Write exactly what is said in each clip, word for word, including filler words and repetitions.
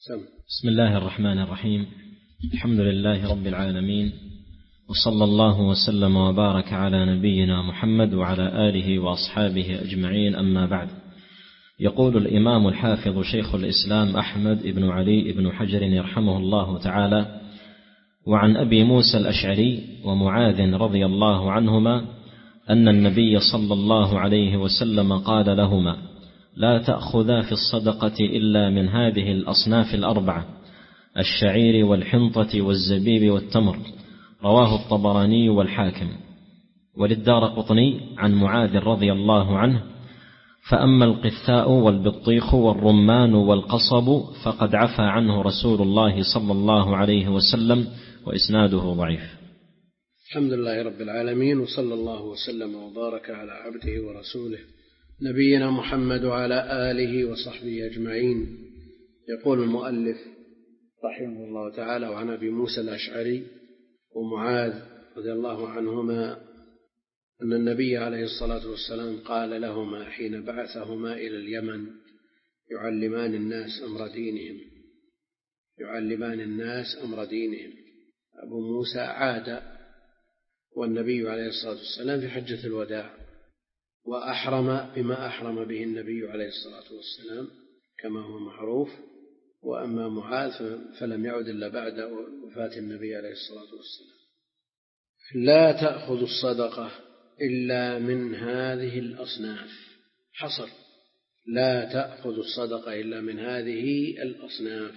بسم الله الرحمن الرحيم. الحمد لله رب العالمين، وصلى الله وسلم وبارك على نبينا محمد وعلى آله وأصحابه أجمعين، أما بعد. يقول الإمام الحافظ شيخ الإسلام أحمد بن علي بن حجر يرحمه الله تعالى: وعن أبي موسى الأشعري ومعاذ رضي الله عنهما أن النبي صلى الله عليه وسلم قال لهما: لا تأخذا في الصدقة إلا من هذه الأصناف الأربعة: الشعير والحنطة والزبيب والتمر. رواه الطبراني والحاكم. وللدارقطني عن معاذ رضي الله عنه: فأما القثاء والبطيخ والرمان والقصب فقد عفى عنه رسول الله صلى الله عليه وسلم، وإسناده ضعيف. الحمد لله رب العالمين، وصلى الله وسلم وبارك على عبده ورسوله نبينا محمد وعلى آله وصحبه أجمعين. يقول المؤلف رحمه الله تعالى: وعن أبي موسى الأشعري ومعاذ رضي الله عنهما أن النبي عليه الصلاة والسلام قال لهما حين بعثهما إلى اليمن يعلمان الناس أمر دينهم يعلمان الناس أمر دينهم أبو موسى عاد والنبي عليه الصلاة والسلام في حجة الوداع، وأحرم بما أحرم به النبي عليه الصلاة والسلام كما هو معروف. وأما معاذ فلم يعد إلا بعد وفاة النبي عليه الصلاة والسلام. لا تأخذ الصدقة إلا من هذه الأصناف. حصر: لا تأخذ الصدقة إلا من هذه الأصناف: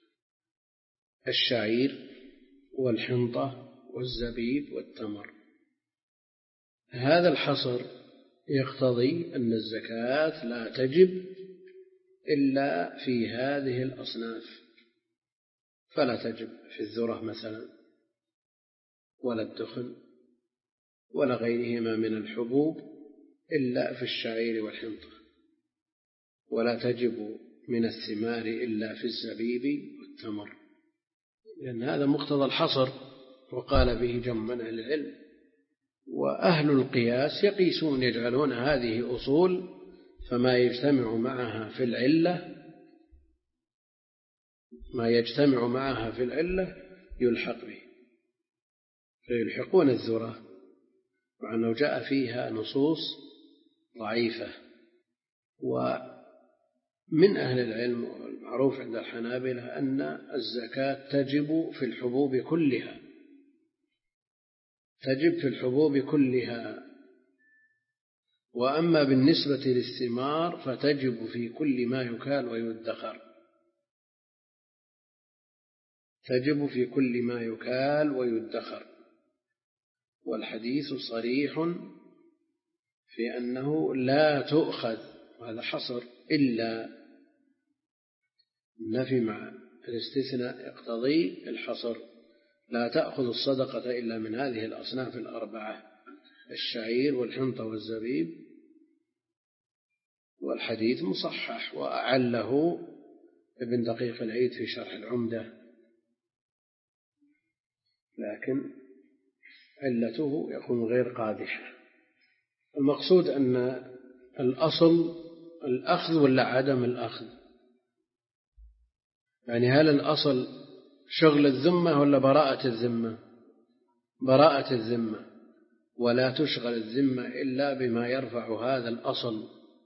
الشعير والحنطة والزبيب والتمر. هذا الحصر يقتضي أن الزكاة لا تجب إلا في هذه الأصناف، فلا تجب في الذرة مثلا، ولا الدخن، ولا غيرهما من الحبوب إلا في الشعير والحنطة، ولا تجب من الثمار إلا في الزبيب والتمر، لأن هذا مقتضى الحصر وقال به جمع من أهل العلم. وأهل القياس يقيسون، يجعلون هذه أصول، فما يجتمع معها في العلة ما يجتمع معها في العلة يلحق به، فيلحقون الذرة مع أنه جاء فيها نصوص ضعيفة. ومن أهل العلم والمعروف عند الحنابلة أن الزكاة تجب في الحبوب كلها تجب في الحبوب كلها وأما بالنسبة للثمار فتجب في كل ما يكال ويدخر تجب في كل ما يكال ويدخر والحديث صريح في أنه لا تؤخذ، وهذا حصر، إلا النفي مع الاستثناء يقتضي الحصر: لا تأخذ الصدقة إلا من هذه الأصناف الأربعة: الشعير والحنطة والزبيب. والحديث مصحح وأعله ابن دقيق العيد في شرح العمدة، لكن علته يكون غير قادحة. المقصود أن الأصل الأخذ ولا عدم الأخذ، يعني هل الأصل شغل الذمة ولا براءة الذمة؟ براءة الذمة، ولا تشغل الذمة إلا بما يرفع هذا الأصل،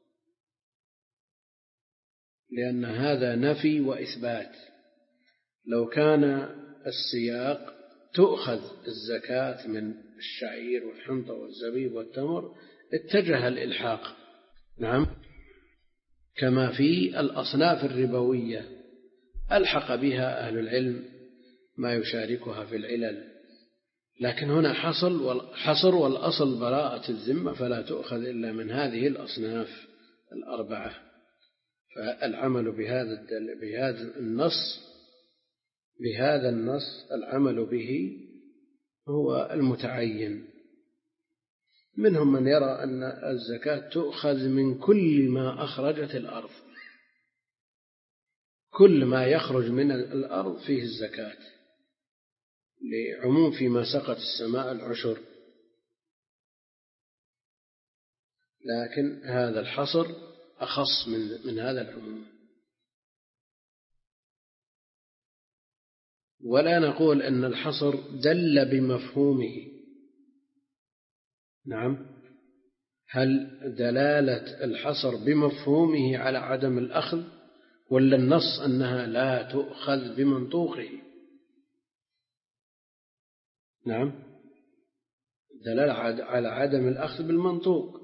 لأن هذا نفي وإثبات. لو كان السياق تؤخذ الزكاة من الشعير والحنطة والزبيب والتمر اتجه الإلحاق، نعم، كما في الأصناف الربوية ألحق بها أهل العلم ما يشاركها في العلل، لكن هنا حصل حصر والأصل براءة الذمة، فلا تؤخذ إلا من هذه الأصناف الأربعة. فالعمل بهذا بهذا النص بهذا النص العمل به هو المتعين. منهم من يرى أن الزكاة تؤخذ من كل ما أخرجت الأرض، كل ما يخرج من الأرض فيه الزكاة، لعموم فيما سقت السماء العشر، لكن هذا الحصر أخص من من هذا العموم. ولا نقول أن الحصر دل بمفهومه. نعم، هل دلالة الحصر بمفهومه على عدم الأخذ، ولا النص أنها لا تؤخذ بمنطوقه؟ نعم، دلالة على عدم الأخذ بالمنطوق،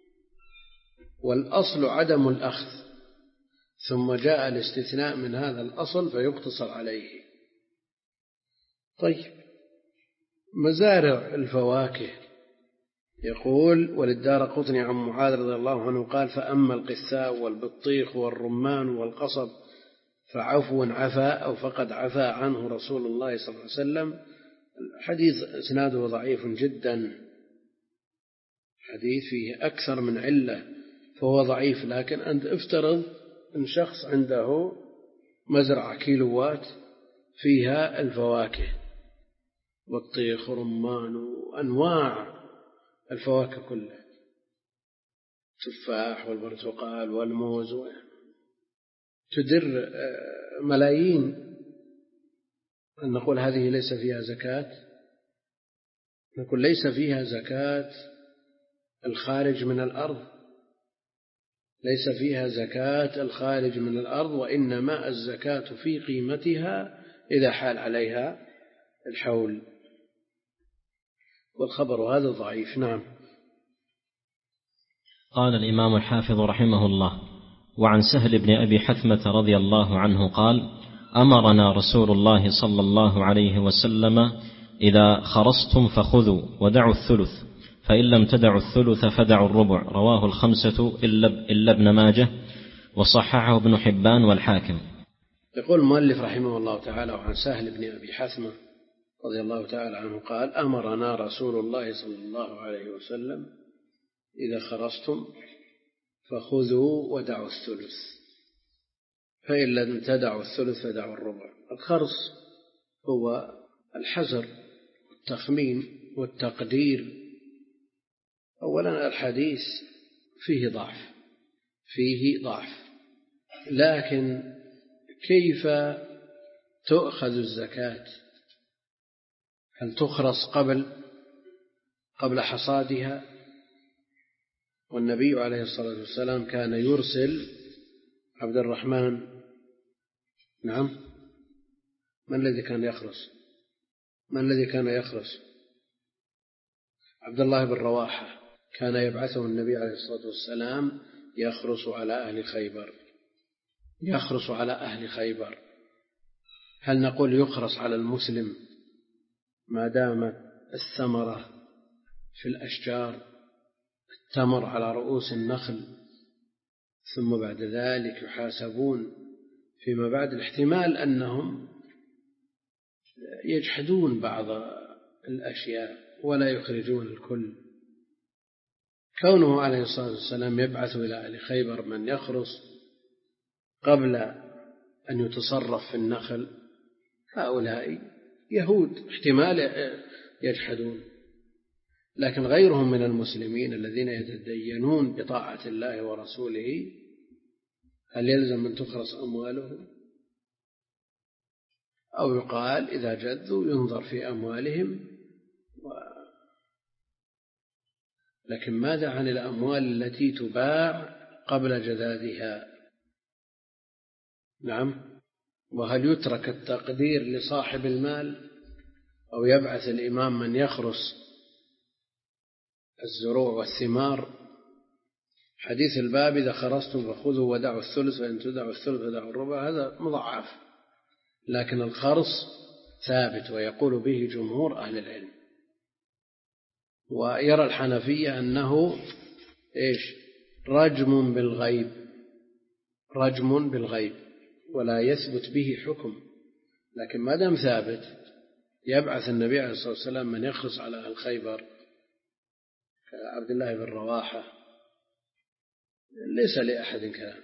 والأصل عدم الأخذ، ثم جاء الاستثناء من هذا الأصل فيقتصر عليه. طيب، مزارع الفواكه يقول: وللدارقطني عن معاذ رضي الله عنه قال: فأما القثاء والبطيخ والرمان والقصب فعفو عفا أو فقد عفا عنه رسول الله صلى الله عليه وسلم. الحديث إسناده ضعيف جدا، حديث فيه أكثر من علة فهو ضعيف. لكن أنت افترض أن شخص عنده مزرعة كيلوات فيها الفواكه، بطيخ ورمان وأنواع الفواكه كلها، التفاح والبرتقال والموز، تدر ملايين، أن نقول هذه ليس فيها زكاة؟ نقول ليس فيها زكاة الخارج من الأرض، ليس فيها زكاة الخارج من الأرض، وإنما الزكاة في قيمتها إذا حال عليها الحول، والخبر هذا ضعيف. نعم. قال الإمام الحافظ رحمه الله: وعن سهل بن أبي حثمة رضي الله عنه قال: أمرنا رسول الله صلى الله عليه وسلم إذا خرصتم فخذوا ودعوا الثلث، فإن لم تدعوا الثلث فدعوا الربع. رواه الخمسة إلا ابن ماجه، وصححه ابن حبان والحاكم. يقول المؤلف رحمه الله تعالى: وعن سهل بن أبي حثمة رضي الله تعالى عنه قال: أمرنا رسول الله صلى الله عليه وسلم إذا خرصتم فخذوا ودعوا الثلث، فإن لم تدعوا الثلث فدعوا الربع. الخرص هو الحزر والتخمين والتقدير. أولا الحديث فيه ضعف، فيه ضعف، لكن كيف تؤخذ الزكاة؟ هل تخرص قبل قبل حصادها؟ والنبي عليه الصلاة والسلام كان يرسل عبد الرحمن، نعم، من الذي كان يخرص؟ من الذي كان يخرص؟ عبد الله بن رواحة كان يبعثه النبي عليه الصلاة والسلام يخرص على أهل خيبر، يخرص على أهل خيبر. هل نقول يخرص على المسلم ما دامت الثمرة في الأشجار، التمر على رؤوس النخل، ثم بعد ذلك يحاسبون فيما بعد؟ الاحتمال أنهم يجحدون بعض الأشياء ولا يخرجون الكل. كونه عليه الصلاة والسلام يبعث إلى أهل خيبر من يخرص قبل أن يتصرف في النخل، هؤلاء يهود، احتمال يجحدون. لكن غيرهم من المسلمين الذين يتدينون بطاعة الله ورسوله، هل يلزم أن تخرص أموالهم؟ أو يقال إذا جذوا ينظر في أموالهم و... لكن ماذا عن الأموال التي تباع قبل جذاذها؟ نعم. وهل يترك التقدير لصاحب المال، أو يبعث الإمام من يخرص الزروع والثمار؟ حديث الباب: إذا خرصتم فخذوا ودعوا الثلث، وإن تدعوا الثلث فدعوا الربع، هذا مضعف، لكن الخرص ثابت ويقول به جمهور أهل العلم. ويرى الحنفية أنه إيش؟ رجم بالغيب، رجم بالغيب، ولا يثبت به حكم. لكن ما دام ثابت يبعث النبي عليه الصلاة والسلام من يخرص على أهل خيبر كعبد الله بن رواحة، ليس لأحد كلام.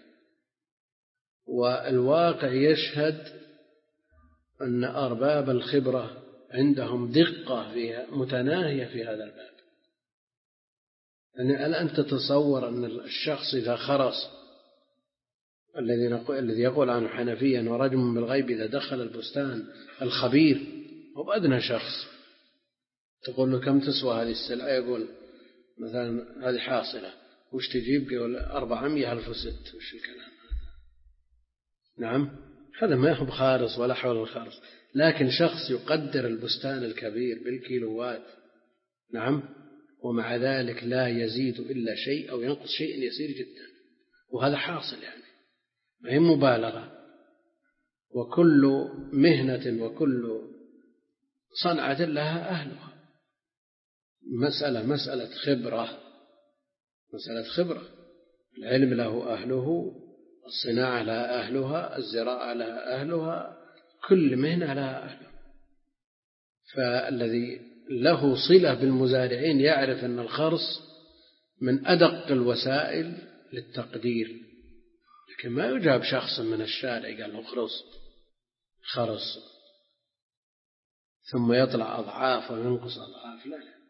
والواقع يشهد أن أرباب الخبرة عندهم دقة فيها متناهية في هذا الباب. يعني الآن تتصور أن الشخص إذا خرص الذي يقول عنه حنفيا ورجم بالغيب إذا دخل البستان الخبير هو بأدنى شخص، تقول له كم تسوى هذه السلعة، يقول مثلا هذه حاصلة، وش تجيب؟ يقول أربعمائة ألف وست. وش الكلام هذا؟ نعم، هذا ما هو بخارص ولا حول الخارص. لكن شخص يقدر البستان الكبير بالكيلوات، نعم، ومع ذلك لا يزيد إلا شيء أو ينقص شيء يسير جدا، وهذا حاصل يعني، ما هي مبالغة. وكل مهنة وكل صنعة لها أهلها. مسألة مسألة خبرة، مسألة خبرة. العلم له أهله، الصناعة لها أهلها، الزراعة لها أهلها، كل مهنة لها أهلها. فالذي له صلة بالمزارعين يعرف أن الخرص من أدق الوسائل للتقدير، لكن ما يجاب شخص من الشارع قال له خرص خرص ثم يطلع أضعاف وينقص أضعاف، لا لا.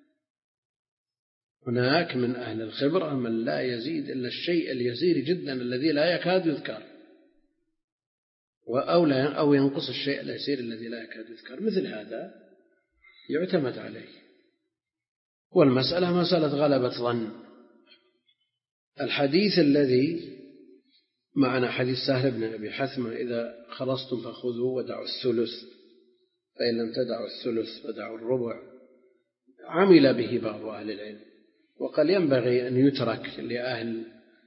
هناك من أهل الخبرة من لا يزيد إلا الشيء اليسير جدا الذي لا يكاد يذكر، أو ينقص الشيء اليسير الذي لا يكاد يذكر. مثل هذا يعتمد عليه. والمسألة مسألة غلبة ظن. الحديث الذي معنا حديث سهل بن أبي حثمة إذا خلصتم فخذوا ودعوا الثلث، فإن لم تدعوا الثلث فدعوا الربع، عمل به بعض أهل العلم، وقال ينبغي أن يترك لأهل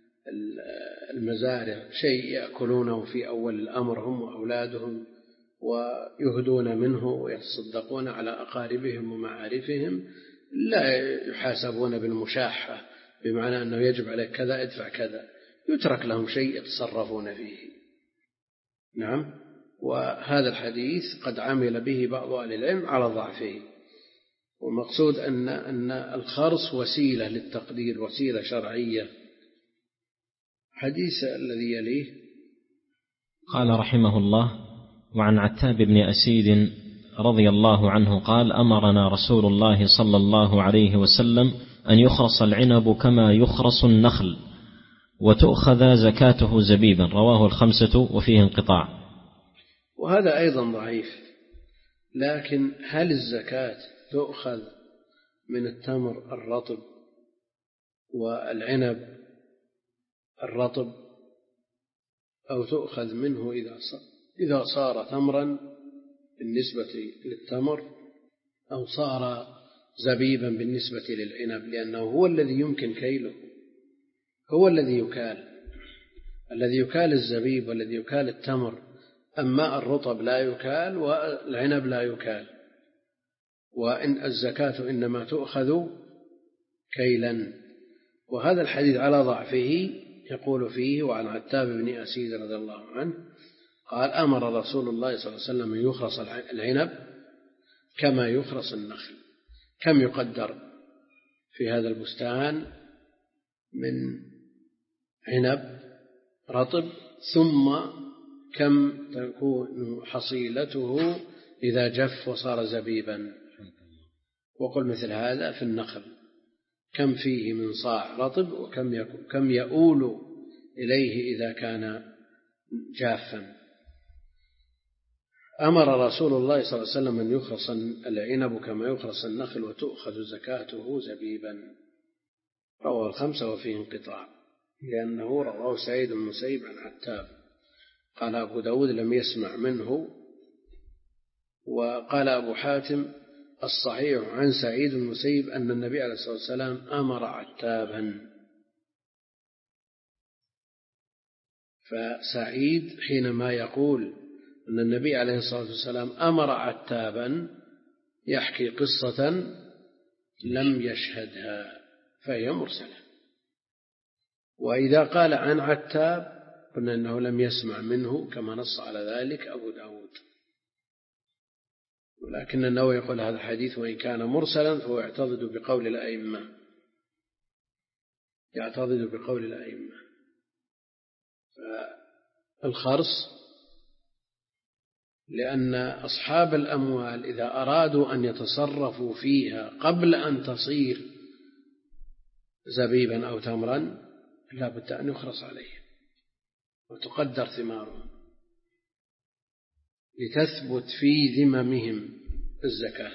المزارع شيء يأكلونه في أول الأمر هم وأولادهم، ويهدون منه ويتصدقون على أقاربهم ومعارفهم، لا يحاسبون بالمشاحة بمعنى أنه يجب عليك كذا ادفع كذا، يترك لهم شيء يتصرفون فيه. نعم. وهذا الحديث قد عمل به بعض أهل العلم على ضعفه، ومقصود أن أن الخرص وسيلة للتقدير، وسيلة شرعية. حديث الذي يليه قال رحمه الله: وعن عتاب بن أسيد رضي الله عنه قال: أمرنا رسول الله صلى الله عليه وسلم أن يخرص العنب كما يخرص النخل وتؤخذ زكاته زبيبا. رواه الخمسة وفيه انقطاع. وهذا أيضا ضعيف. لكن هل الزكاة تؤخذ من التمر الرطب والعنب الرطب، أو تؤخذ منه إذا صار تمرا بالنسبة للتمر، أو صار زبيبا بالنسبة للعنب؟ لأنه هو الذي يمكن كيله، هو الذي يكال، الذي يكال الزبيب والذي يكال التمر، أما الرطب لا يكال والعنب لا يكال. وإن الزكاة إنما تؤخذ كيلا. وهذا الحديث على ضعفه يقول فيه: وعن عتاب بن أسيد رضي الله عنه قال: أمر رسول الله صلى الله عليه وسلم أن يخرص العنب كما يخرص النخل. كم يقدر في هذا البستان من عنب رطب، ثم كم تكون حصيلته إذا جف وصار زبيبا. وقل مثل هذا في النخل، كم فيه من صاع رطب، وكم كم يؤول إليه إذا كان جافا. أمر رسول الله صلى الله عليه وسلم أن يخرص العنب كما يخرص النخل وتؤخذ زكاته زبيبا. رواه الخمسة وفيه انقطاع، لأنه رواه سعيد بن المسيب عن عتاب. قال أبو داود لم يسمع منه. وقال أبو حاتم الصحيح عن سعيد بن المسيب أن النبي عليه الصلاة والسلام أمر عتابا. فسعيد حينما يقول أن النبي عليه الصلاة والسلام أمر عتابا يحكي قصة لم يشهدها، فهي مرسلة. وإذا قال عن عتاب قلنا أنه لم يسمع منه، كما نص على ذلك أبو داود. ولكن النووي يقول هذا الحديث وإن كان مرسلا فهو يعتضد بقول الأئمة، يعتضد بقول الأئمة. فالخرص لأن أصحاب الأموال إذا أرادوا أن يتصرفوا فيها قبل أن تصير زبيبا أو تمرا لا بد أن يخرص عليه. وتقدر ثمارهم لتثبت في ذممهم الزكاة،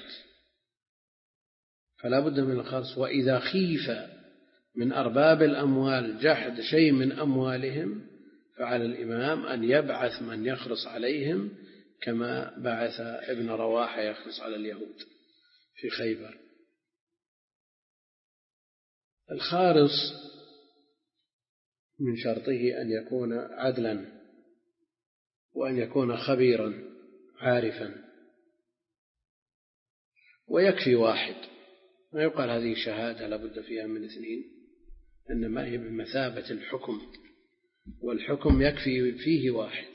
فلا بد من الخرص. وإذا خيف من أرباب الأموال جحد شيء من أموالهم فعلى الإمام أن يبعث من يخرص عليهم كما بعث ابن رواحة يخرص على اليهود في خيبر. الخارص من شرطه أن يكون عدلا وأن يكون خبيرا عارفا، ويكفي واحد، ما يقال هذه شهادة لابد فيها من اثنين، إنما هي بمثابة الحكم، والحكم يكفي فيه واحد.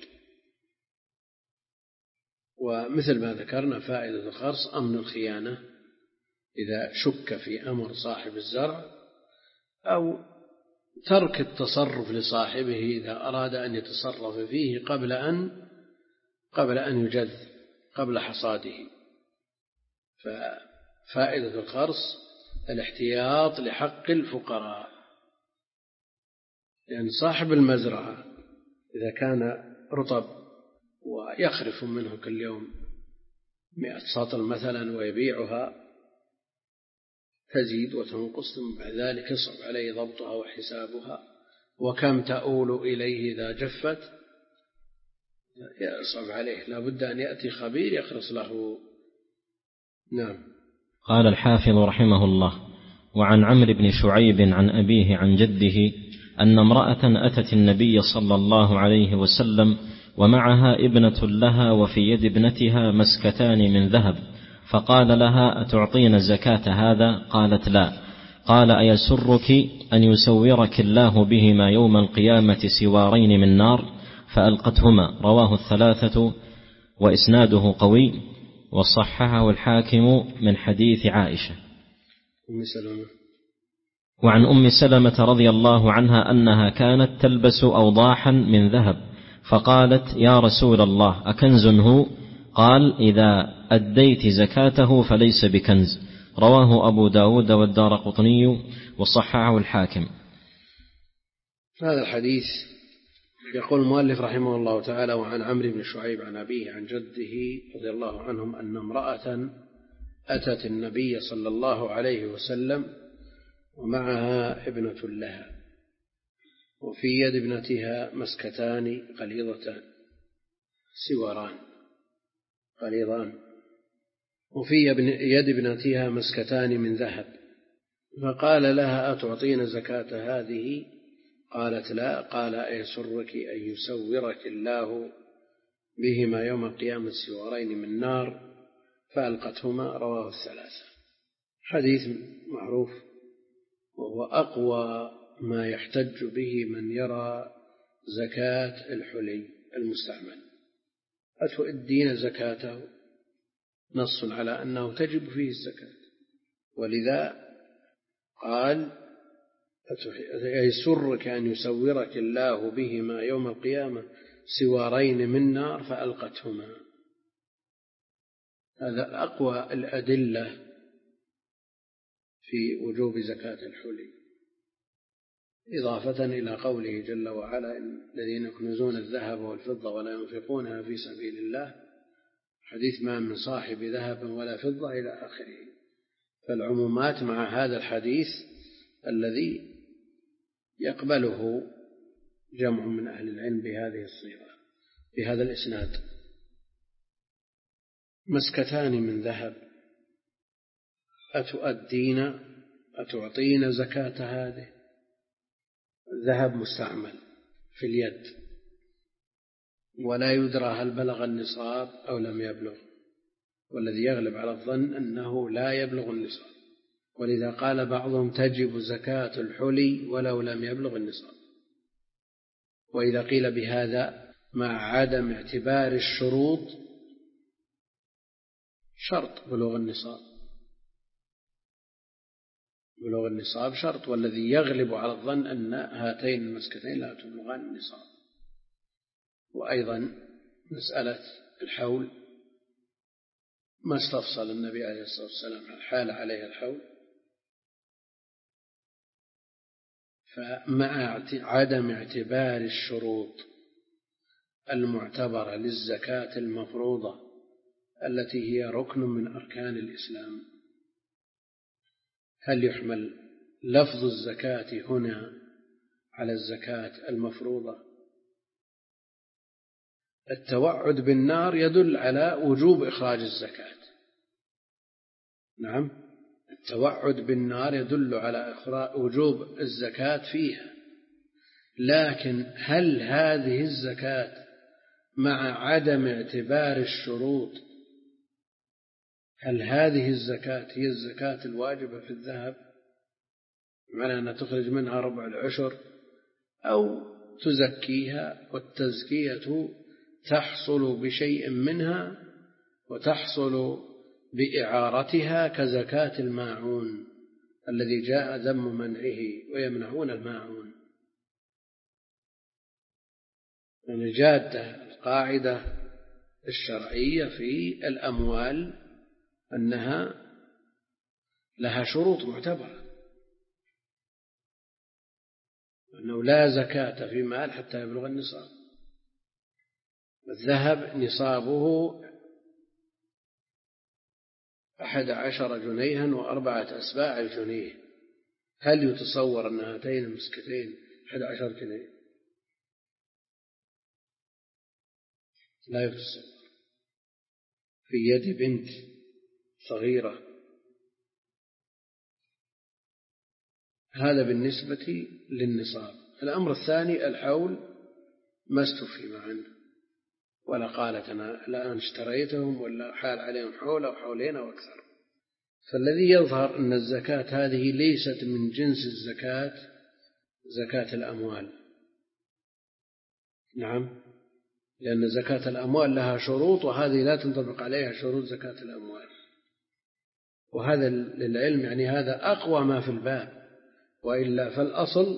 ومثل ما ذكرنا فائدة الخرص أمن الخيانة إذا شك في أمر صاحب الزرع، أو ترك التصرف لصاحبه إذا أراد أن يتصرف فيه قبل أن قبل أن يجذ قبل حصاده. ففائدة الخرص الاحتياط لحق الفقراء، لأن يعني صاحب المزرعة إذا كان رطب ويخرف منه كل يوم مئة سطل مثلا ويبيعها تزيد وتنقص، ثم بعد ذلك يصعب عليه ضبطها وحسابها، وكم تؤول إليه إذا جفت يصعب عليه، لا بد أن يأتي خبير يخرص له. نعم. قال الحافظ رحمه الله: وعن عمرو بن شعيب عن أبيه عن جده أن امرأة أتت النبي صلى الله عليه وسلم ومعها ابنة لها وفي يد ابنتها مسكتان من ذهب، فقال لها: أتعطين زكاة هذا؟ قالت: لا. قال: أيسرك أن يسورك الله بهما يوم القيامة سوارين من نار؟ فألقتهما. رواه الثلاثة وإسناده قوي، وصححه الحاكم من حديث عائشة. أم سلمة. وعن أم سلمة رضي الله عنها أنها كانت تلبس أوضاحا من ذهب، فقالت: يا رسول الله، أكنز هو؟ قال: إذا أديت زكاته فليس بكنز. رواه أبو داود والدارقطني وصححه الحاكم. هذا الحديث يقول المؤلف رحمه الله تعالى: وعن عمرو بن شعيب عن أبيه عن جده رضي الله عنهم أن امرأة أتت النبي صلى الله عليه وسلم ومعها ابنة لها وفي يد ابنتها مسكتان قليضتان سواران قليضان وفي يد ابنتها مسكتان من ذهب، فقال لها: أتعطين زكاة هذه؟ قالت: لا. قال: أيسرك أن يسورك الله بهما يوم القيامة سوارين من نار؟ فألقتهما. رواه الثلاثة. حديث معروف، وهو أقوى ما يحتج به من يرى زكاة الحلي المستعمل. أتؤدين زكاته؟ نص على أنه تجب فيه الزكاة، ولذا قال: يسرك أن يسورك الله بهما يوم القيامة سوارين من نار؟ فألقتهما. هذا أقوى الأدلة في وجوب زكاة الحلي، إضافة إلى قوله جل وعلا: الذين يكنزون الذهب والفضة ولا ينفقونها في سبيل الله، حديث ما من صاحب ذهب ولا فضة إلى آخره. فالعمومات مع هذا الحديث الذي يقبله جمع من أهل العلم بهذه الصيغة بهذا الإسناد. مسكتان من ذهب، أتؤدين أتعطين زكاة هذه؟ الذهب مستعمل في اليد ولا يدرى هل بلغ النصاب أو لم يبلغ، والذي يغلب على الظن أنه لا يبلغ النصاب، ولذا قال بعضهم: تجب زكاة الحلي ولو لم يبلغ النصاب. وإذا قيل بهذا مع عدم اعتبار الشروط، شرط بلوغ النصاب، بلوغ النصاب شرط، والذي يغلب على الظن أن هاتين المسكتين لا تبلغان النصاب. وأيضا مسألة الحول ما استفصل النبي عليه الصلاة والسلام هل حال عليها الحول، فمع عدم اعتبار الشروط المعتبرة للزكاة المفروضة التي هي ركن من أركان الإسلام، هل يحمل لفظ الزكاة هنا على الزكاة المفروضة؟ التوعد بالنار يدل على وجوب إخراج الزكاة. نعم، التوعد بالنار يدل على وجوب الزكاة فيها، لكن هل هذه الزكاة مع عدم اعتبار الشروط، هل هذه الزكاة هي الزكاة الواجبة في الذهب، بمعنى أن تخرج منها ربع العشر، أو تزكيها والتزكية تحصل بشيء منها وتحصل بإعارتها كزكاة الماعون الذي جاء ذم منعه ويمنعون الماعون. يعني جادة القاعدة الشرعية في الأموال أنها لها شروط معتبرة، أنه لا زكاة في مال حتى يبلغ النصاب. الذهب نصابه أحد عشر جنيها وأربعة أسباع الجنيه، هل يتصور أن هاتين المسكتين أحد عشر جنيه؟ لا يتصور. في يد بنت صغيرة. هذا بالنسبة للنصاب. الأمر الثاني الحول ما استفهم عنه ولا قالت أنا الآن اشتريتهم ولا حال عليهم حول أو حولين أو أكثر. فالذي يظهر أن الزكاة هذه ليست من جنس الزكاة زكاة الأموال. نعم، لأن زكاة الأموال لها شروط وهذه لا تنطبق عليها شروط زكاة الأموال، وهذا للعلم يعني هذا أقوى ما في الباب، وإلا فالأصل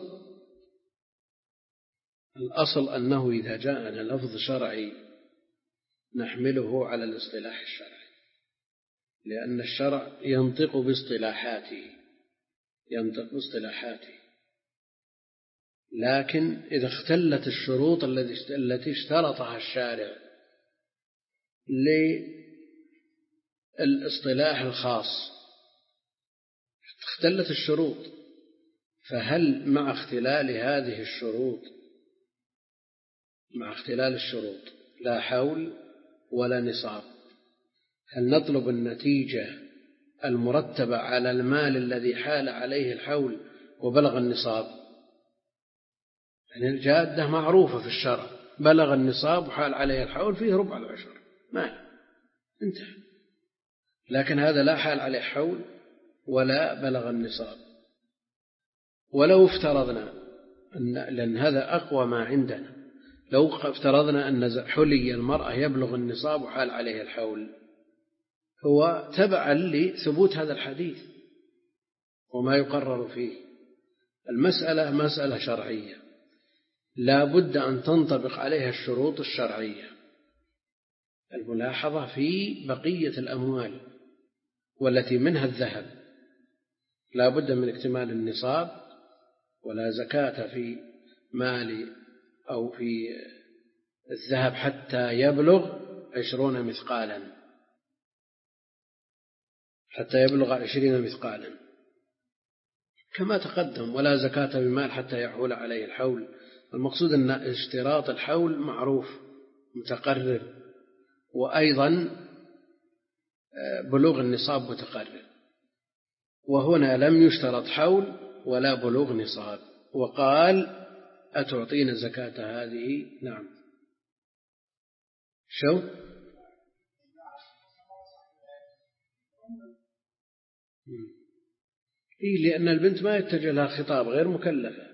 الأصل أنه إذا جاءنا لفظ شرعي نحمله على الاصطلاح الشرعي، لأن الشرع ينطق باصطلاحاته ينطق باصطلاحاته لكن إذا اختلت الشروط التي اشترطها الشارع للاصطلاح الخاص، اختلت الشروط، فهل مع اختلال هذه الشروط مع اختلال الشروط لا حول ولا نصاب، هل نطلب النتيجة المرتبة على المال الذي حال عليه الحول وبلغ النصاب؟ يعني الجادة معروفة في الشرع، بلغ النصاب وحال عليه الحول فيه ربع العشر مال انتهى، لكن هذا لا حال عليه حول ولا بلغ النصاب. ولو افترضنا أن، لأن هذا أقوى ما عندنا، لو افترضنا أن حلي المرأة يبلغ النصاب وحال عليه الحول، هو تبعا لثبوت هذا الحديث وما يقرر فيه. المسألة مسألة شرعية لا بد أن تنطبق عليها الشروط الشرعية. الملاحظة في بقية الأموال والتي منها الذهب لا بد من اكتمال النصاب، ولا زكاة في مال أو في الذهب حتى يبلغ عشرون مثقالا حتى يبلغ عشرين مثقالا كما تقدم، ولا زكاة بمال حتى يحول عليه الحول. المقصود أن اشتراط الحول معروف متقرر، وأيضا بلوغ النصاب متقرر، وهنا لم يشترط حول ولا بلوغ نصاب، وقال أتعطينا زكاة هذه؟ نعم. شو إيه؟ لأن البنت ما يتجه لها خطاب، غير مكلفة.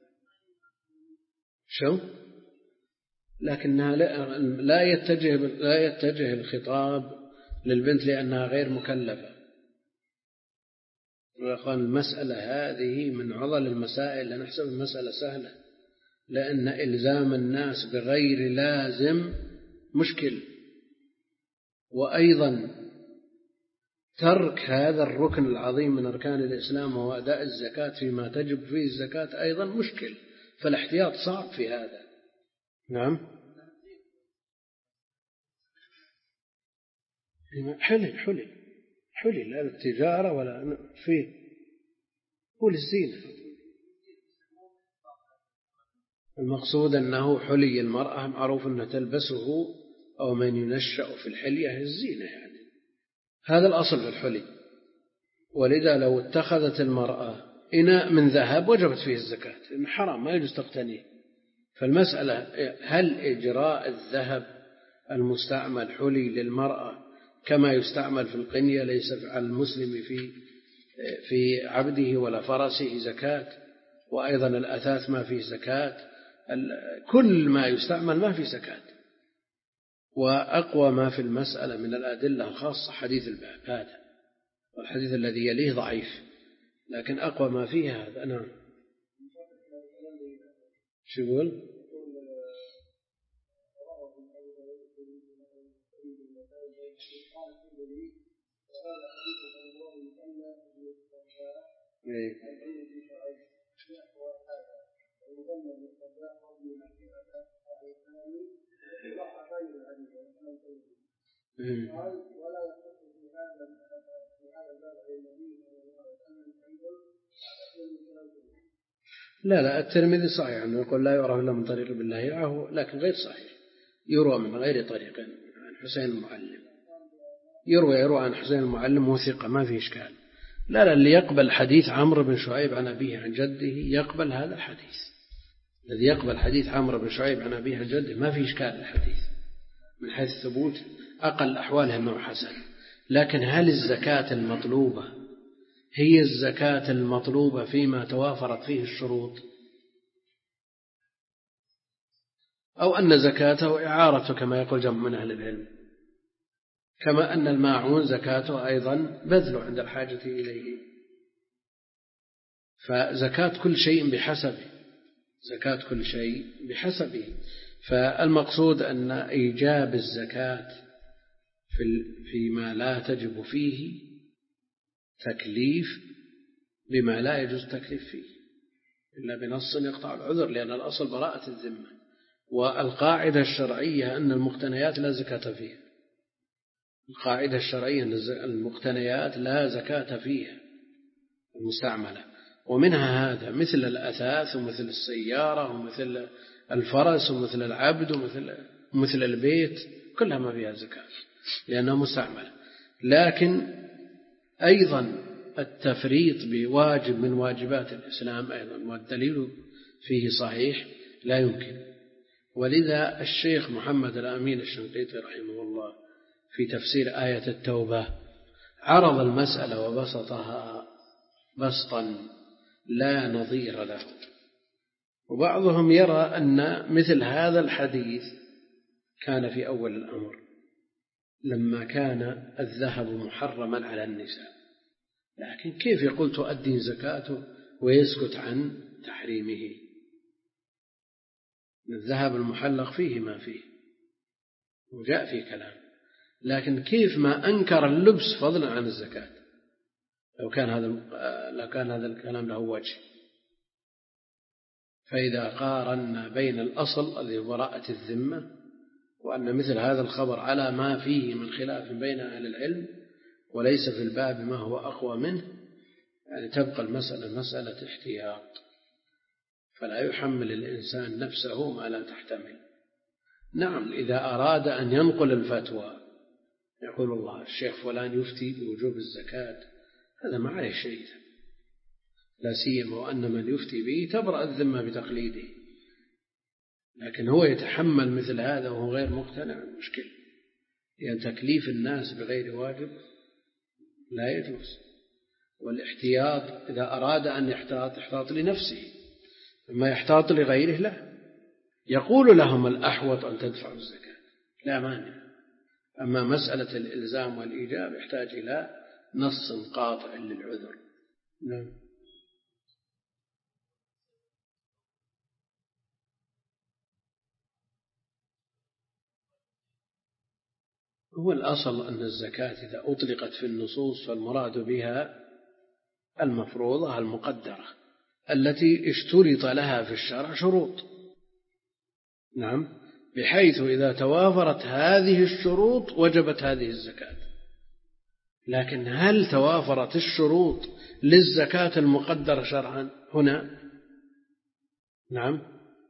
شو لكنها لا يتجه لا يتجه الخطاب للبنت لأنها غير مكلفة. وقال المسألة هذه من عضل المسائل، لا نحسب المسألة سهلة، لأن إلزام الناس بغير لازم مشكل، وأيضا ترك هذا الركن العظيم من أركان الإسلام وهو أداء الزكاة فيما تجب فيه الزكاة أيضا مشكل، فالاحتياط صعب في هذا. نعم. حلي حلي حلي لا التجارة ولا فيه هو للزينة. المقصود أنه حلي المرأة معروف أنها تلبسه أو من ينشأ في الحلية الزينة يعني، هذا الأصل في الحلي. ولذا لو اتخذت المرأة إناء من ذهب وجبت فيه الزكاة، إن حرام ما يجوز تقتنيه. فالمسألة هل إجراء الذهب المستعمل حلي للمرأة كما يستعمل في القنية ليس على المسلم في في عبده ولا فرسه زكاة، وأيضا الأثاث ما فيه زكاة، كل ما يستعمل ما فيه زكاة. وأقوى ما في المسألة من الأدلة الخاصة حديث الباب هذا، والحديث الذي يليه ضعيف لكن أقوى ما فيه هذا. نعم. شو يقول؟ إيه. إيه. لا لا الترمذي صحيح أنه يقول لا يعرف إلا من طريق ابن لهيعة، لكن غير صحيح، يروى من غير طريق عن حسين المعلم، يروى يروى عن حسين المعلم وثقة ما في إشكال. لا لا اللي يقبل حديث عمرو بن شعيب عن أبيه عن جده يقبل هذا الحديث، الذي يقبل حديث عمرو بن شعيب عن أبيه عن جده ما في إشكال الحديث من حيث الثبوت، أقل أحواله أنه حسن. لكن هل الزكاة المطلوبة هي الزكاة المطلوبة فيما توافرت فيه الشروط، أو أن زكاته إعارته كما يقول جمع من أهل العلم، كما أن الماعون زكاته أيضا بذل عند الحاجة إليه. فزكاة كل شيء بحسبه، زكاة كل شيء بحسبه. فالمقصود أن إيجاب الزكاة فيما لا تجب فيه تكليف بما لا يجوز تكليف فيه إلا بنص يقطع العذر، لأن الأصل براءة الذمة، والقاعدة الشرعية أن المقتنيات لا زكاة فيها، القاعدة الشرعية أن المقتنيات لا زكاة فيها المستعملة. ومنها هذا مثل الأثاث ومثل السيارة ومثل الفرس ومثل العبد ومثل مثل البيت، كلها ما فيها زكاة لأنها مستعملة. لكن أيضا التفريط بواجب من واجبات الإسلام أيضا والدليل فيه صحيح لا يمكن. ولذا الشيخ محمد الأمين الشنقيطي رحمه الله في تفسير آية التوبة عرض المسألة وبسطها بسطا لا نظير له. وبعضهم يرى أن مثل هذا الحديث كان في أول الأمر لما كان الذهب محرما على النساء، لكن كيف يقول تؤدي زكاته ويسكت عن تحريمه؟ الذهب المحلق فيه ما فيه وجاء فيه كلام، لكن كيف ما أنكر اللبس فضلا عن الزكاة لو كان هذا لو كان هذا الكلام له وجه. فإذا قارنا بين الأصل الذي براءة الذمة وأن مثل هذا الخبر على ما فيه من خلاف بين أهل العلم وليس في الباب ما هو أقوى منه، يعني تبقى المسألة مسألة احتياط، فلا يحمل الإنسان نفسه ما لا تحتمل. نعم إذا أراد أن ينقل الفتوى يقول الله الشيخ فلان يفتي بوجوب الزكاة، هذا ما عليه شيء، لا سيما وأن من يفتي به تبرأ الذمة بتقليده، لكن هو يتحمل مثل هذا وهو غير مقتنع مشكلة، يعني تكليف الناس بغير واجب لا يجوز. والاحتياط إذا أراد أن يحتاط يحتاط لنفسه، أما يحتاط لغيره لا، يقول لهم الأحوط أن تدفعوا الزكاة لا مانع. أما مسألة الإلزام والإيجاب يحتاج إلى نص قاطع للعذر. نعم. هو الأصل أن الزكاة إذا أطلقت في النصوص فالمراد بها المفروضة المقدرة التي اشترط لها في الشرع شروط. نعم، بحيث إذا توافرت هذه الشروط وجبت هذه الزكاة، لكن هل توافرت الشروط للزكاة المقدرة شرعا هنا؟ نعم.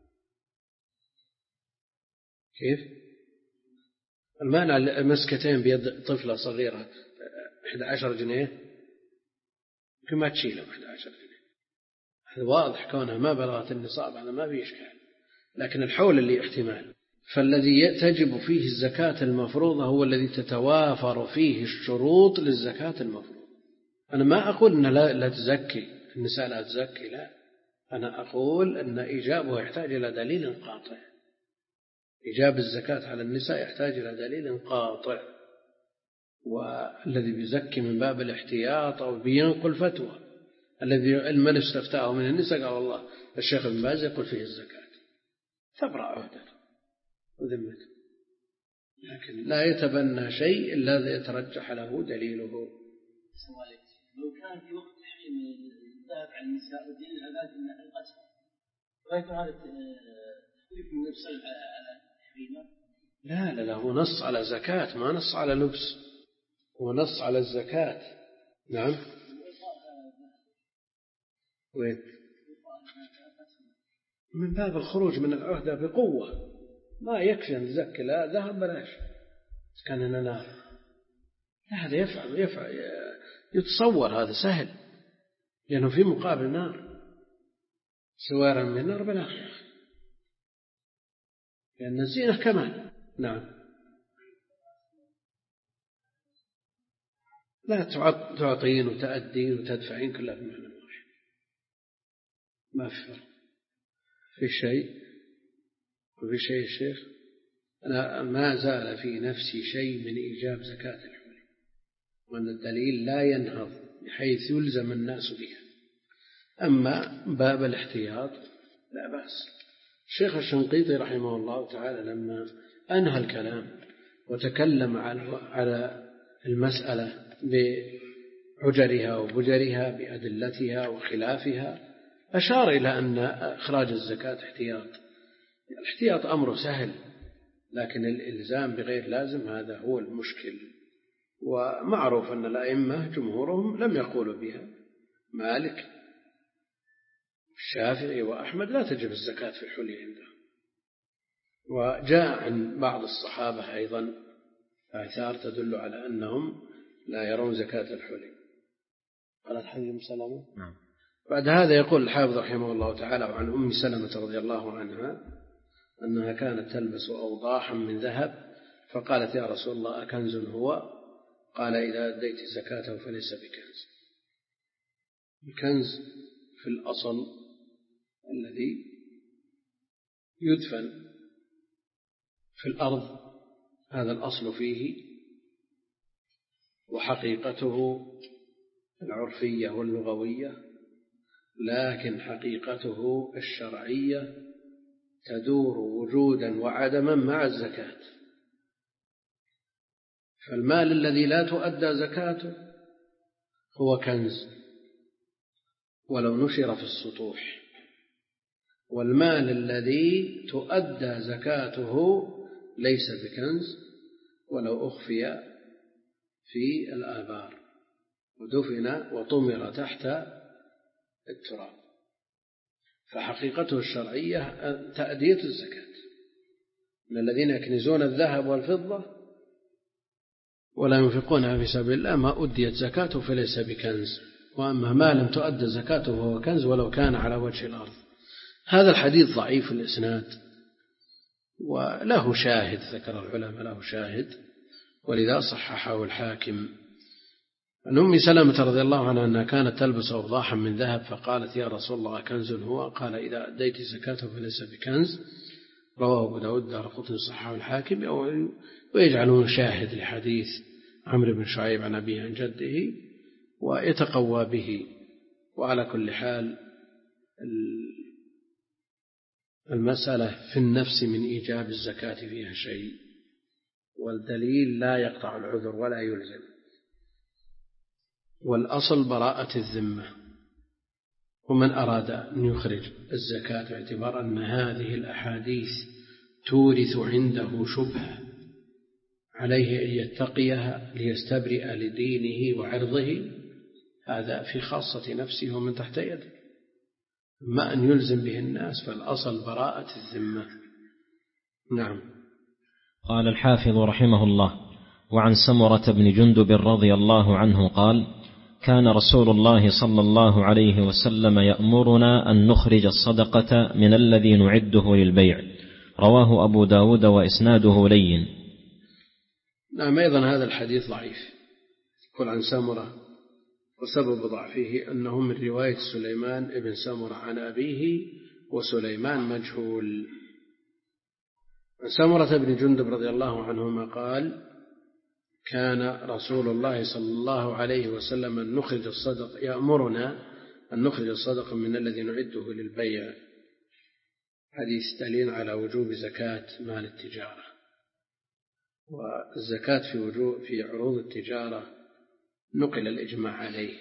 كيف؟ المانع مسكتين بيد طفلة صغيرة أحد عشر جنيه كما تشيلهم أحد عشر جنيه، هذا واضح كونها ما بلغت النصاب، هذا ما فيه إشكال. لكن الحول اللي احتمال، فالذي تجب فيه الزكاة المفروضة هو الذي تتوافر فيه الشروط للزكاة المفروضة. أنا ما أقول أن لا, لا تزكي النساء لا تزكي، لا، أنا أقول أن إيجابه يحتاج إلى دليل قاطع. إيجاب الزكاة على النساء يحتاج إلى دليل قاطع، والذي بيزكي من باب الاحتياط أو بينقل فتوى. الذي من استفتاه من النساء قال الله الشيخ ابن باز يقول فيه الزكاة، تبرأ عهدته وذمته، لكن لا يتبنى شيء إلا يترجح له دليله. لو كان في وقت تحريم الذهب على النساء ودين العباد من القتل، ويكون هذا تخفيف من النفس على تحريمه؟ لا لا لا، هو نص على زكاة، ما نص على لبس، هو نص على الزكاة. نعم. وين؟ من باب الخروج من العهدة بقوة، ما يكفي أن تزكي لا ذهب بلاش كان لنا نار، هذا يفعل يفعل يتصور هذا سهل، لأنه في مقابل نار، سوارا من النار بلاش، لأن الزينة كمان. نعم. لا تعطين وتأدين وتدفعين كلها بمعنى واحد، ما في فرق في شيء وفي شيء. الشيخ أنا ما زال في نفسي شيء من إيجاب زكاة الحول، وأن الدليل لا ينهض بحيث يلزم الناس بها. أما باب الاحتياط لا بأس. الشيخ الشنقيطي رحمه الله تعالى لما أنهى الكلام وتكلم على المسألة بعجرها وبجرها بأدلتها وخلافها، أشار إلى أن إخراج الزكاة احتياط. الاحتياط أمر سهل، لكن الإلزام بغير لازم هذا هو المشكل. ومعروف أن الأئمة جمهورهم لم يقولوا بها، مالك الشافعي وأحمد لا تجب الزكاة في الحلي عندهم. وجاء عن بعض الصحابة أيضا آثار تدل على أنهم لا يرون زكاة الحلي. قالت حديث سلمة. نعم. بعد هذا يقول الحافظ رحمه الله تعالى عن أم سلمة رضي الله عنها أنها كانت تلبس أوضاحا من ذهب، فقالت يا رسول الله أكنز هو؟ قال إذا أديت زكاته فليس بكنز. الكنز في الأصل الذي يدفن في الأرض، هذا الأصل فيه، وحقيقته العرفية واللغوية، لكن حقيقته الشرعية تدور وجودا وعدما مع الزكاة. فالمال الذي لا تؤدى زكاته هو كنز ولو نشر في السطوح، والمال الذي تؤدى زكاته ليس بكنز ولو أخفي في الآبار ودفن وطمر تحت التراب. فحقيقته الشرعية تأدية الزكاة. من الذين يكنزون الذهب والفضة ولا ينفقونها في سبيل الله ما أديت زكاته فليس بكنز، وأما ما لم تؤدى زكاته فهو كنز ولو كان على وجه الأرض. هذا الحديث ضعيف الإسناد وله شاهد، ذكر العلماء له شاهد، ولذا صححه الحاكم. عن أم سلمة رضي الله عنها أنها كانت تلبس أوضاحا من ذهب، فقالت يا رسول الله كنز هو؟ قال إذا أديت زكاته فليس بكنز. رواه أبو داود دارقطني صححه الحاكم، ويجعلون شاهد لحديث عمرو بن شعيب عن أبيه عن جده ويتقوى به. وعلى كل حال المسألة في النفس من إيجاب الزكاة فيها شيء، والدليل لا يقطع العذر ولا يلزم، والأصل براءة الذمة. ومن أراد أن يخرج الزكاة باعتبار أن هذه الأحاديث تورث عنده شبهة عليه أن يتقيها ليستبرئ لدينه وعرضه، هذا في خاصة نفسه ومن تحت يده. أما أن يلزم به الناس فالأصل براءة الذمة. نعم. قال الحافظ رحمه الله: وعن سمرة بن جندب رضي الله عنه قال: كان رسول الله صلى الله عليه وسلم يأمرنا أن نخرج الصدقة من الذي نعده للبيع. رواه أبو داود وإسناده لين. نعم. أيضا هذا الحديث ضعيف. يقول عن سمرة، وسبب ضعفه أنه من رواية سليمان ابن سمرة عن أبيه، وسليمان مجهول. سمرة بن جندب رضي الله عنهما قال: كان رسول الله صلى الله عليه وسلم أن نخرج الصدق يأمرنا أن نخرج الصدق من الذي نعده للبيع. حديث دليل على وجوب زكاة مال التجارة، والزكاة في وجوب في عروض التجارة نقل الإجماع عليه.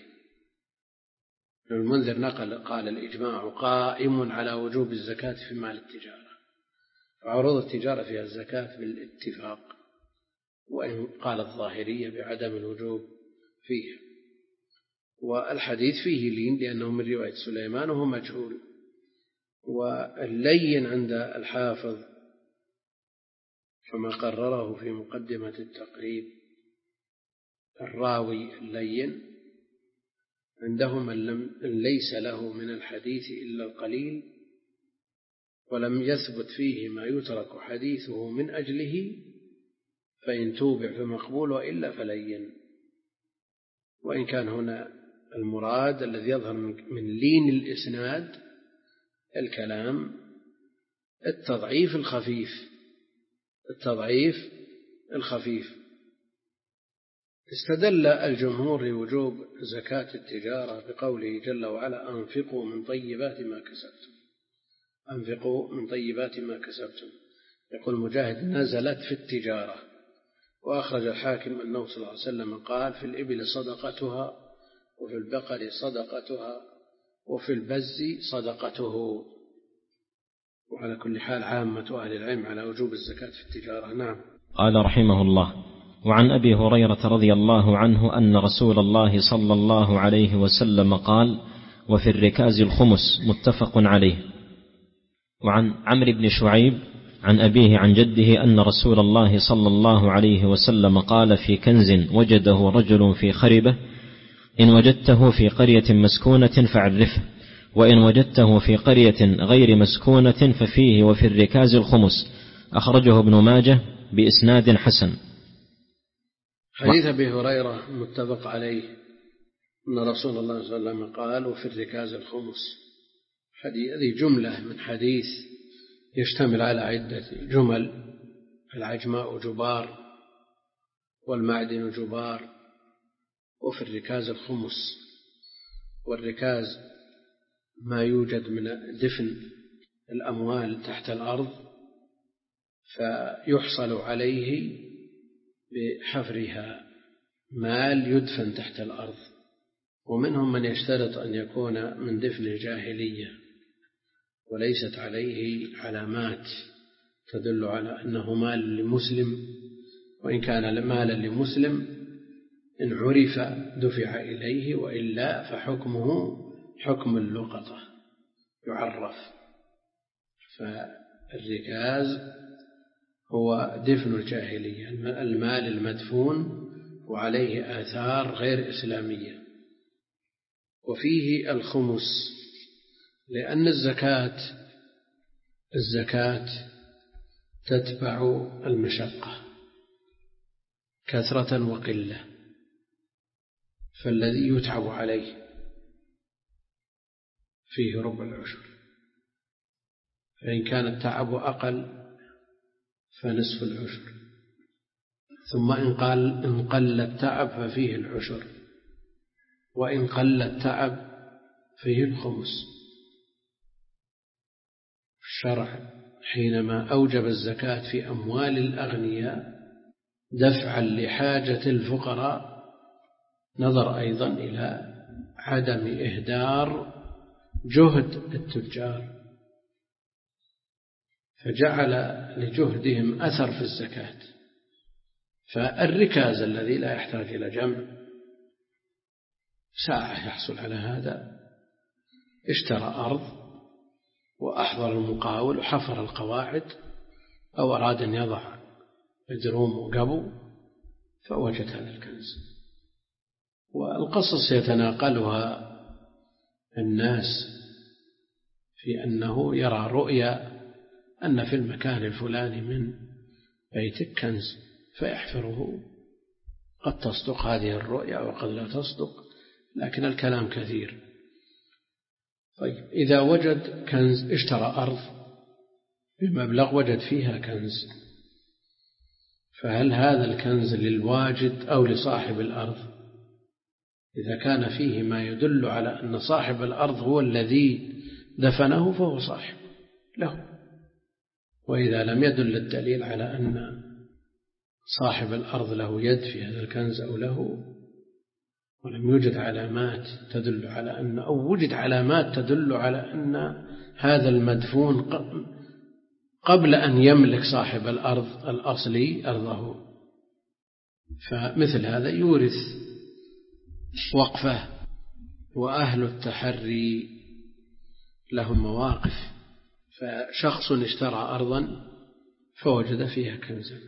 المنذر نقل قال: الإجماع قائم على وجوب الزكاة في مال التجارة، وعروض التجارة فيها الزكاة بالاتفاق، وإن قال الظاهرية بعدم الوجوب فيها. والحديث فيه لين لأنه من رواية سليمان وهو مجهول. واللين عند الحافظ كما قرره في مقدمة التقريب، الراوي اللين عندهم من ليس له من الحديث إلا القليل، ولم يثبت فيه ما يترك حديثه من أجله، فإن توبع فمقبول وإلا فلين. وإن كان هنا المراد الذي يظهر من لين الإسناد الكلام التضعيف الخفيف التضعيف الخفيف. استدل الجمهور لوجوب زكاة التجارة بقوله جل وعلا: أنفقوا من طيبات ما كسبتم أنفقوا من طيبات ما كسبتم. يقول مجاهد: نزلت في التجارة. وأخرج الحاكم أنه صلى الله عليه وسلم قال: في الإبل صدقتها، وفي البقر صدقتها، وفي البز صدقته. وعلى كل حال عامة أهل العلم على وجوب الزكاة في التجارة. نعم. قال رحمه الله: وعن أبي هريرة رضي الله عنه أن رسول الله صلى الله عليه وسلم قال: وفي الركاز الخمس. متفق عليه. وعن عمرو بن شعيب عن أبيه عن جده أن رسول الله صلى الله عليه وسلم قال في كنز وجده رجل في خربة: إن وجدته في قرية مسكونة فعرفه، وإن وجدته في قرية غير مسكونة ففيه وفي الركاز الخمس. أخرجه ابن ماجه بإسناد حسن. حديث أبي هريرة متفق عليه أن رسول الله صلى الله عليه وسلم قال: وفي الركاز الخمس. هذه جملة من حديث يشتمل على عدة جمل: العجماء جبار، والمعدن جبار، وفي الركاز الخمس. والركاز ما يوجد من دفن الأموال تحت الأرض، فيحصل عليه بحفرها مال يدفن تحت الأرض. ومنهم من يشترط أن يكون من دفن الجاهلية وليست عليه علامات تدل على أنه مال لمسلم، وإن كان مالا لمسلم إن عرف دفع إليه، وإلا فحكمه حكم اللقطة يعرف. فالركاز هو دفن الجاهلية، المال المدفون وعليه آثار غير إسلامية. وفيه الخمس لأن الزكاة الزكاة تتبع المشقة كثرة وقلة، فالذي يتعب عليه فيه ربع العشر، فإن كان التعب أقل فنصف العشر، ثم إن قال إن قل التعب ففيه العشر، وإن قل التعب فيه الخمس. الشرع حينما أوجب الزكاة في أموال الأغنياء دفعا لحاجة الفقراء نظر أيضا إلى عدم إهدار جهد التجار، فجعل لجهدهم أثر في الزكاة، فالركاز الذي لا يحتاج إلى جمع ساعة يحصل على هذا، اشترى أرض وأحضر المقاول وحفر القواعد أو أراد أن يضع بدروم وقبو فوجد هذا الكنز. والقصص يتناقلها الناس في أنه يرى رؤيا أن في المكان الفلاني من بيتك كنز فيحفره، قد تصدق هذه الرؤيا وقد لا تصدق، لكن الكلام كثير. طيب إذا وجد كنز، اشترى أرض بمبلغ وجد فيها كنز، فهل هذا الكنز للواجد أو لصاحب الأرض؟ إذا كان فيه ما يدل على أن صاحب الأرض هو الذي دفنه فهو صاحب له، وإذا لم يدل الدليل على أن صاحب الأرض له يد في هذا الكنز أو له، ولم يوجد علامات تدل على أن أو وجد علامات تدل على أن هذا المدفون قبل أن يملك صاحب الأرض الأصلي أرضه، فمثل هذا يورث وقفه. وأهل التحري لهم مواقف، فشخص اشترى أرضا فوجد فيها كنزا،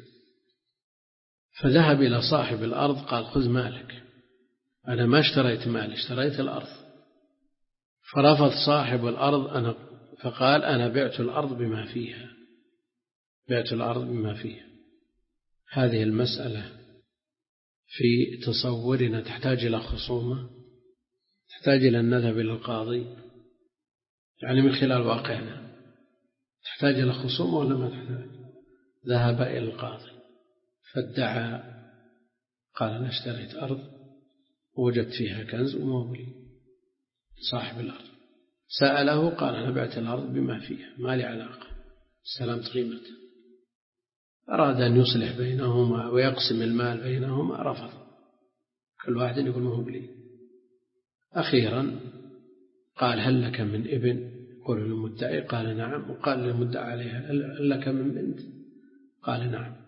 فذهب إلى صاحب الأرض قال خذ مالك، أنا ما اشتريت مال، اشتريت الأرض. فرفض صاحب الأرض أنا فقال أنا بعت الأرض بما فيها، بعت الأرض بما فيها. هذه المسألة في تصورنا تحتاج إلى خصومة، تحتاج إلى النذهب إلى القاضي، يعني من خلال واقعنا تحتاج إلى خصومة ولا ما تحتاج؟ ذهب إلى القاضي فادعى، قال أنا اشتريت أرض وجدت فيها كنز وموبلي. صاحب الأرض سأله قال أنا بعت الأرض بما فيها، ما لي علاقة، استلمت قيمته. أراد أن يصلح بينهما ويقسم المال بينهما، رفض، كل واحد يقول موبلي. أخيرا قال هل لك من ابن؟ قال للمدعي قال نعم، وقال للمدعى عليها هل لك من بنت؟ قال نعم.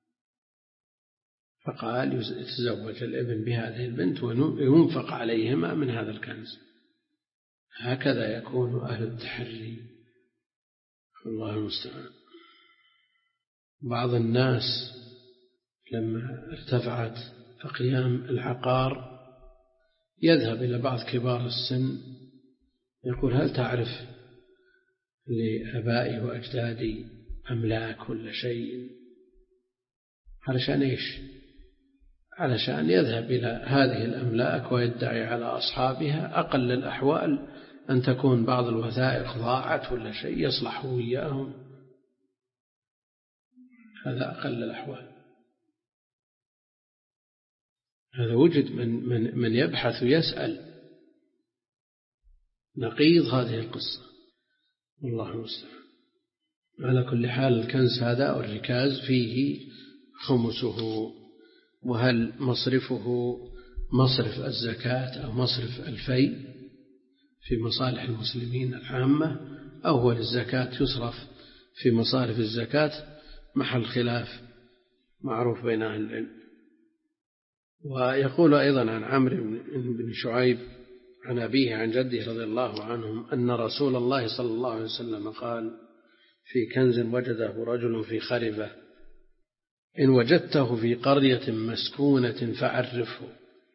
فقال يتزوج الابن بهذه البنت وينفق عليهما من هذا الكنز. هكذا يكون أهل التحري، الله المستعان. بعض الناس لما ارتفعت أقيام العقار يذهب إلى بعض كبار السن يقول هل تعرف لأبائي وأجدادي أملاك ولا شيء؟ علشان إيش؟ علشان يذهب إلى هذه الأملاك ويدعي على أصحابها. أقل الأحوال أن تكون بعض الوثائق ضاعت ولا شيء يصلحوا إياهم، هذا أقل الأحوال. هذا وجد من, من, من يبحث ويسأل نقيض هذه القصة، والله المستعان. على كل حال الكنز هذا أو الركاز فيه خمسه، وهل مصرفه مصرف الزكاة أو مصرف الفي في مصالح المسلمين العامة، أو هو للزكاة يصرف في مصارف الزكاة، محل خلاف معروف بين أهل العلم. ويقول أيضا عن عمرو بن شعيب عن أبيه عن جده رضي الله عنهم أن رسول الله صلى الله عليه وسلم قال في كنز وجده رجل في خربة إن وجدته في قرية مسكونة فعرفه.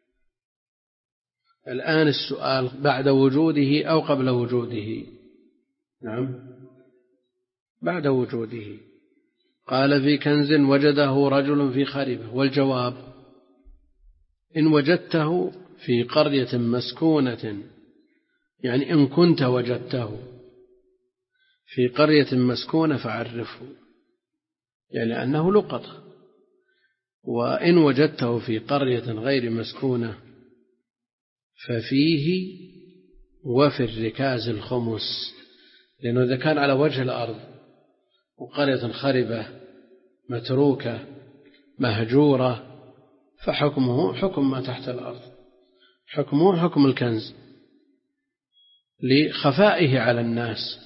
الآن السؤال بعد وجوده أو قبل وجوده؟ نعم بعد وجوده. قال في كنز وجده رجل في خربة، والجواب إن وجدته في قرية مسكونة، يعني إن كنت وجدته في قرية مسكونة فعرفه، يعني أنه لقطة. وإن وجدته في قرية غير مسكونة ففيه وفي الركاز الخمس، لأنه إذا كان على وجه الأرض وقرية خربة متروكة مهجورة فحكمه حكم ما تحت الأرض، حكمه حكم الكنز لخفائه على الناس،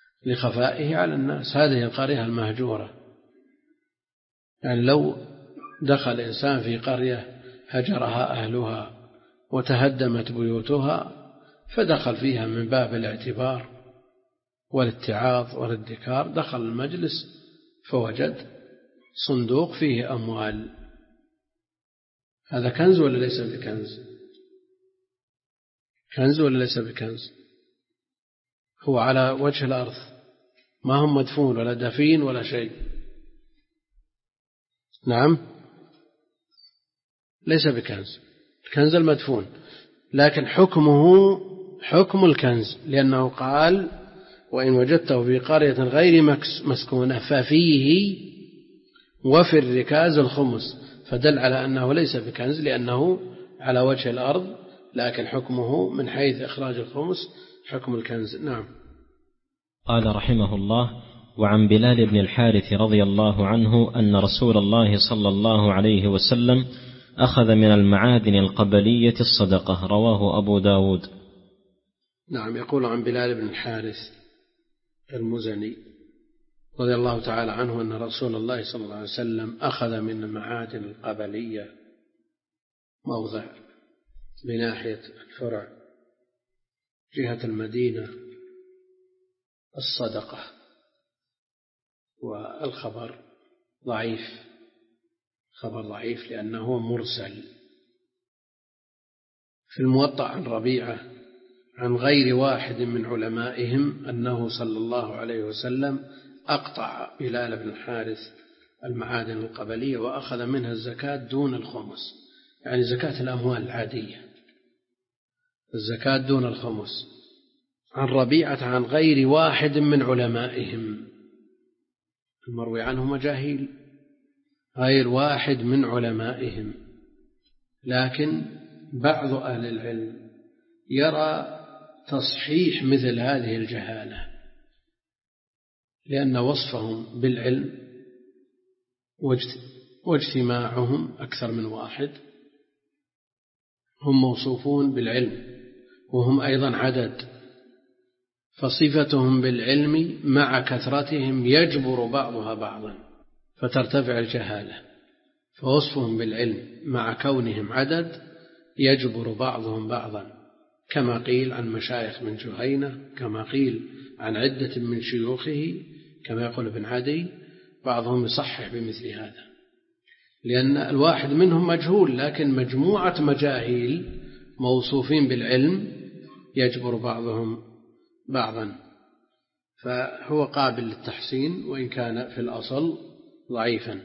لخفائه على الناس. هذه القرية المهجورة، يعني لو دخل إنسان في قرية هجرها أهلها وتهدمت بيوتها، فدخل فيها من باب الاعتبار والاتعاظ والادكار، دخل المجلس فوجد صندوق فيه أموال. هذا كنز ولا ليس بكنز؟ كنز ولا ليس بكنز؟ هو على وجه الأرض، ما هم مدفون ولا دفين ولا شيء. نعم، ليس بكنز، الكنز المدفون، لكن حكمه حكم الكنز، لأنه قال وإن وجدته في قرية غير مسكونة ففيه وفي الركاز الخمس، فدل على أنه ليس بكنز لأنه على وجه الأرض، لكن حكمه من حيث إخراج الخمس حكم الكنز. نعم. قال رحمه الله: وعن بلال بن الحارث رضي الله عنه أن رسول الله صلى الله عليه وسلم أخذ من المعادن القبلية الصدقة، رواه أبو داود. نعم. يقول عن بلال بن الحارث المزني رضي الله تعالى عنه أن رسول الله صلى الله عليه وسلم أخذ من المعادن القبلية موضع بناحية الفرع جهة المدينة الصدقة. والخبر ضعيف، خبر ضعيف لأنه مرسل. في الموطأ عن ربيعة عن غير واحد من علمائهم أنه صلى الله عليه وسلم أقطع بلال بن الحارث المعادن القبلية وأخذ منها الزكاة دون الخمس، يعني زكاة الأموال العادية، الزكاة دون الخمس، عن ربيعة عن غير واحد من علمائهم. المروي عنه مجاهيل، غير واحد من علمائهم، لكن بعض أهل العلم يرى تصحيح مثل هذه الجهالة، لأن وصفهم بالعلم واجتماعهم أكثر من واحد، هم موصوفون بالعلم وهم أيضا عدد، فصفتهم بالعلم مع كثرتهم يجبر بعضها بعضا فترتفع الجهالة، فوصفهم بالعلم مع كونهم عدد يجبر بعضهم بعضا، كما قيل عن مشايخ من جهينة، كما قيل عن عدة من شيوخه، كما يقول ابن عدي. بعضهم يصحح بمثل هذا، لأن الواحد منهم مجهول، لكن مجموعة مجاهيل موصوفين بالعلم يجبر بعضهم بعضا، فهو قابل للتحسين وإن كان في الأصل ضعيفا.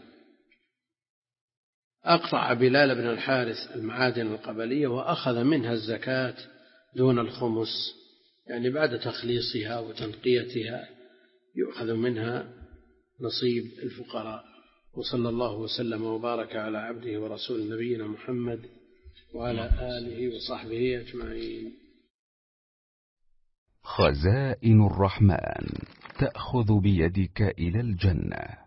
أقطع بلال بن الحارث المعادن القبلية وأخذ منها الزكاة دون الخمس، يعني بعد تخليصها وتنقيتها يؤخذ منها نصيب الفقراء. وصلى الله وسلم وبارك على عبده ورسول نبينا محمد وعلى آله وصحبه أجمعين. خزائن الرحمن تأخذ بيدك إلى الجنة.